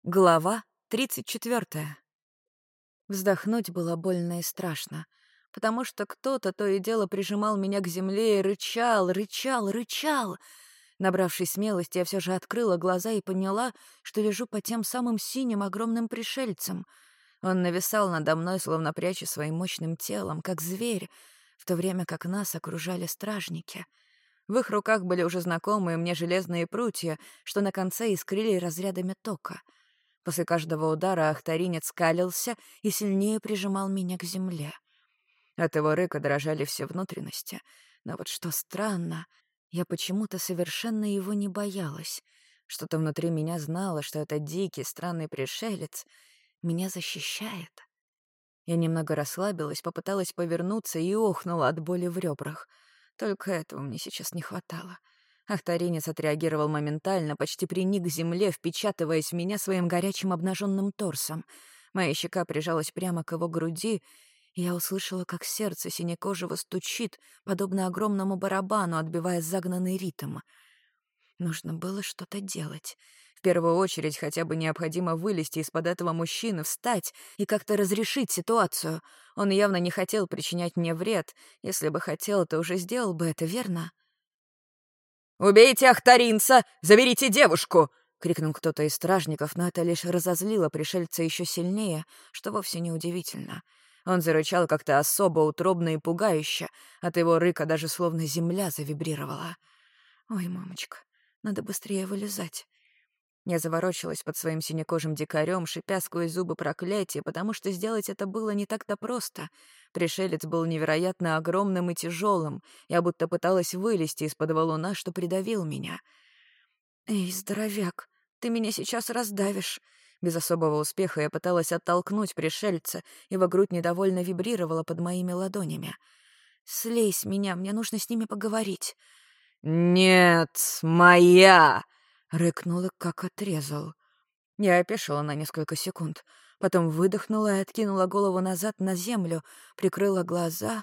Глава 34. Вздохнуть было больно и страшно, потому что кто-то то и дело прижимал меня к земле и рычал, рычал, рычал. Набравшись смелости, я все же открыла глаза и поняла, что лежу под тем самым синим огромным пришельцем. Он нависал надо мной, словно пряча своим мощным телом, как зверь, в то время как нас окружали стражники. В их руках были уже знакомые мне железные прутья, что на конце искрили разрядами тока. После каждого удара ахтаринец скалился и сильнее прижимал меня к земле. От его рыка дрожали все внутренности. Но вот что странно, я почему-то совершенно его не боялась. Что-то внутри меня знало, что этот дикий, странный пришелец меня защищает. Я немного расслабилась, попыталась повернуться и охнула от боли в ребрах. Только этого мне сейчас не хватало. Ахтаринец отреагировал моментально, почти приник к земле, впечатываясь в меня своим горячим обнаженным торсом. Моя щека прижалась прямо к его груди, и я услышала, как сердце синекожего стучит, подобно огромному барабану, отбивая загнанный ритм. Нужно было что-то делать. В первую очередь хотя бы необходимо вылезти из-под этого мужчины, встать и как-то разрешить ситуацию. Он явно не хотел причинять мне вред. Если бы хотел, то уже сделал бы это, верно? «Убейте ахтаринца! Заберите девушку!» — крикнул кто-то из стражников, но это лишь разозлило пришельца еще сильнее, что вовсе не удивительно. Он зарычал как-то особо утробно и пугающе. От его рыка даже словно земля завибрировала. «Ой, мамочка, надо быстрее вылезать». Я заворочилась под своим синекожим дикарем, шипя сквозь зубы проклятия, потому что сделать это было не так-то просто. Пришелец был невероятно огромным и тяжелым. Я будто пыталась вылезти из-под валуна, что придавил меня. «Эй, здоровяк, ты меня сейчас раздавишь». Без особого успеха я пыталась оттолкнуть пришельца, его грудь недовольно вибрировала под моими ладонями. «Слей с меня, мне нужно с ними поговорить». «Нет, моя!» — рыкнула, как отрезал. Я опешила на несколько секунд, потом выдохнула и откинула голову назад на землю, прикрыла глаза.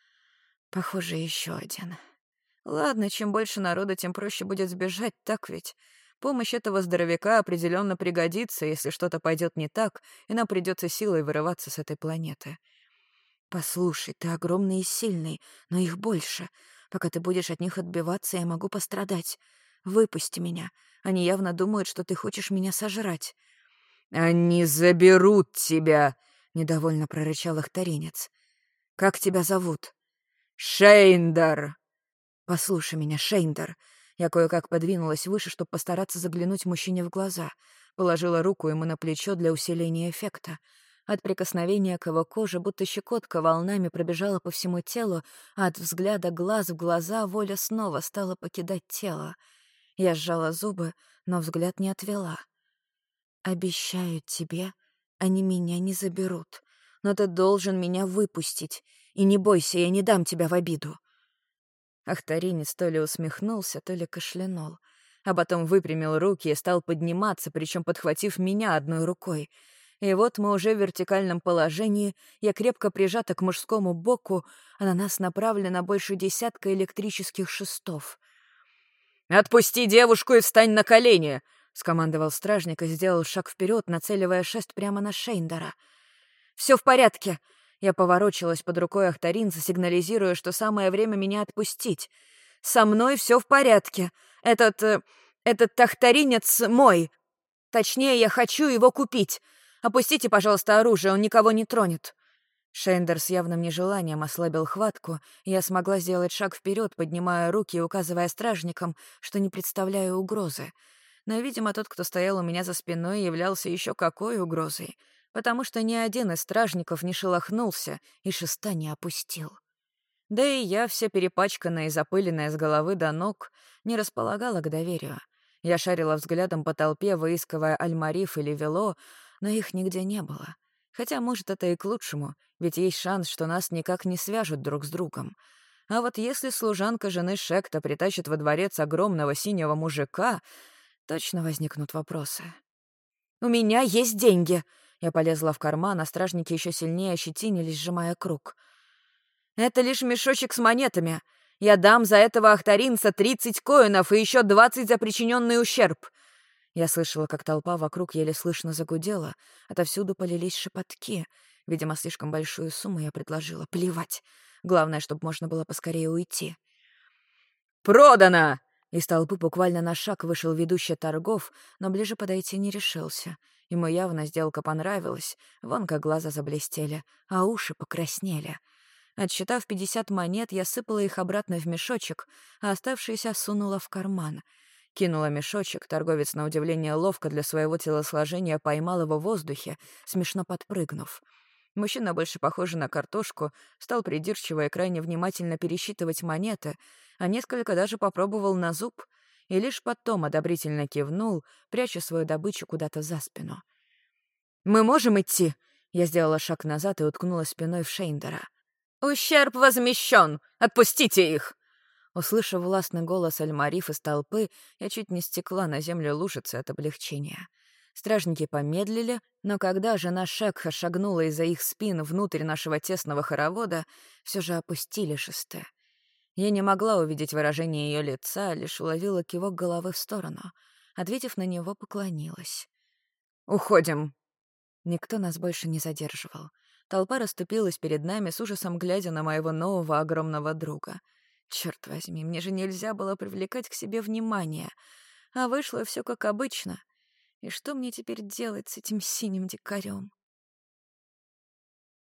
Похоже, еще один. Ладно, чем больше народа, тем проще будет сбежать, так ведь? Помощь этого здоровяка определенно пригодится, если что-то пойдет не так, и нам придется силой вырываться с этой планеты. «Послушай, ты огромный и сильный, но их больше. Пока ты будешь от них отбиваться, я могу пострадать. Выпусти меня. Они явно думают, что ты хочешь меня сожрать». «Они заберут тебя!» — недовольно прорычал ахтаринец. «Как тебя зовут?» «Шейндар!» «Послушай меня, Шейндар». Я кое-как подвинулась выше, чтобы постараться заглянуть мужчине в глаза. Положила руку ему на плечо для усиления эффекта. От прикосновения к его коже будто щекотка волнами пробежала по всему телу, а от взгляда глаз в глаза воля снова стала покидать тело. Я сжала зубы, но взгляд не отвела. «Обещаю тебе, они меня не заберут. Но ты должен меня выпустить. И не бойся, я не дам тебя в обиду». Ахтаринец то ли усмехнулся, то ли кашлянул, а потом выпрямил руки и стал подниматься, причем подхватив меня одной рукой. И вот мы уже в вертикальном положении, я крепко прижата к мужскому боку, а на нас направлено больше десятка электрических шестов. «Отпусти девушку и встань на колени!» — скомандовал стражник и сделал шаг вперед, нацеливая шест прямо на Шейндара. «Все в порядке!» Я поворочилась под рукой ахтаринца, сигнализируя, что самое время меня отпустить. «Со мной все в порядке. Этот ахтаринец мой. Точнее, я хочу его купить. Опустите, пожалуйста, оружие, он никого не тронет». Шейндер с явным нежеланием ослабил хватку, и я смогла сделать шаг вперед, поднимая руки и указывая стражникам, что не представляю угрозы. Но, видимо, тот, кто стоял у меня за спиной, являлся еще какой угрозой, потому что ни один из стражников не шелохнулся и шеста не опустил. Да и я, вся перепачканная и запыленная с головы до ног, не располагала к доверию. Я шарила взглядом по толпе, выискивая Альмариф или Вело, но их нигде не было. Хотя, может, это и к лучшему, ведь есть шанс, что нас никак не свяжут друг с другом. А вот если служанка жены Шекта притащит во дворец огромного синего мужика, точно возникнут вопросы. «У меня есть деньги!» Я полезла в карман, а стражники еще сильнее ощетинились, сжимая круг. «Это лишь мешочек с монетами. Я дам за этого ахтаринца 30 коинов и еще 20 за причиненный ущерб». Я слышала, как толпа вокруг еле слышно загудела, отовсюду полились шепотки. Видимо, слишком большую сумму я предложила. Плевать. Главное, чтобы можно было поскорее уйти. «Продано!» Из толпы буквально на шаг вышел ведущий торгов, но ближе подойти не решился. Ему явно сделка понравилась, вон как глаза заблестели, а уши покраснели. Отсчитав 50 монет, я сыпала их обратно в мешочек, а оставшиеся сунула в карман. Кинула мешочек, торговец, на удивление ловко для своего телосложения, поймал его в воздухе, смешно подпрыгнув. Мужчина, больше похожий на картошку, стал придирчиво и крайне внимательно пересчитывать монеты, а несколько даже попробовал на зуб, и лишь потом одобрительно кивнул, пряча свою добычу куда-то за спину. «Мы можем идти?» Я сделала шаг назад и уткнулась спиной в Шейндера. «Ущерб возмещен! Отпустите их!» Услышав властный голос Аль-Мариф из толпы, я чуть не стекла на землю лужицы от облегчения. Стражники помедлили, но когда жена Шекха шагнула из-за их спин внутрь нашего тесного хоровода, все же опустили шесты. Я не могла увидеть выражение ее лица, лишь уловила кивок головы в сторону. Ответив на него, поклонилась. «Уходим!» Никто нас больше не задерживал. Толпа расступилась перед нами, с ужасом глядя на моего нового огромного друга. Черт возьми, мне же нельзя было привлекать к себе внимание. А вышло все как обычно. И что мне теперь делать с этим синим дикарем?